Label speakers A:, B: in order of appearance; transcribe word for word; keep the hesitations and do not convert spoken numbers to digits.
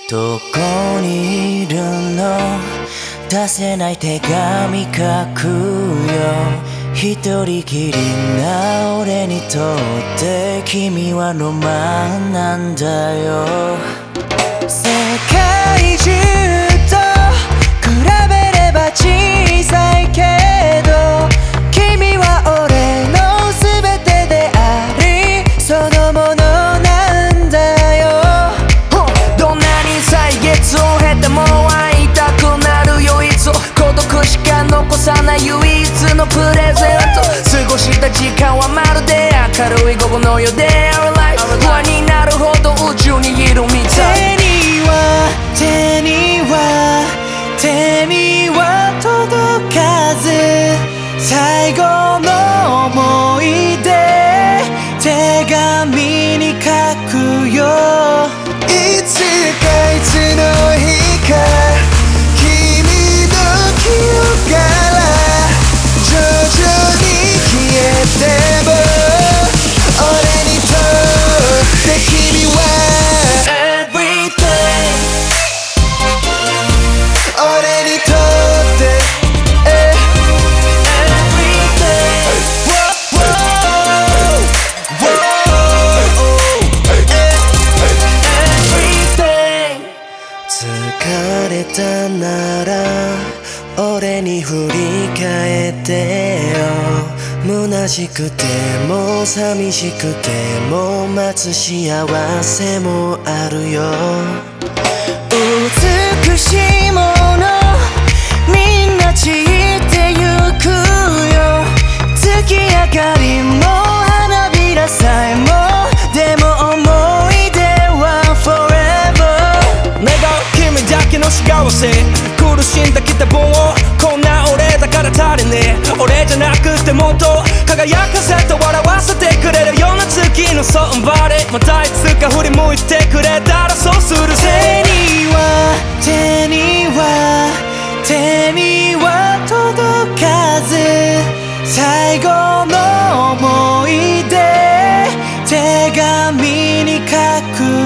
A: どこにいるの？出せない手紙書くよ。一人きりな俺にとって君はロマンなんだよ。世界中と比べれば小さいけど、君は俺の全てでありそのものなんだよ。
B: どんなに歳月を経ても会いたくなる唯一、孤独しか残さない唯一のプレゼント。過ごした時間はまるで明るい午後のようで Our life 不安になるほど宇宙にいるみたい。
A: 手には手には手には届かず、最後の思い出手紙に書くよ。いつかいつの日か君の記憶から徐々に消えても、俺にとって君は俺にとって疲れたなら俺に振り返ってよ。虚しくても寂しくても待つ幸せもあるよ。美しいものみんな散ってゆくよ。月明かりも花びらさえも、でも思い出は forever。
B: 願う君だけの幸せ、苦しんだきた分をこんな俺だから足りねえ。俺じゃなくてもっと輝かせて笑わせてくれるような月のそばで、またいつか振り向いてくれたらそうするぜ。
A: 手には手には手には届かず、最後の思い出手紙に書く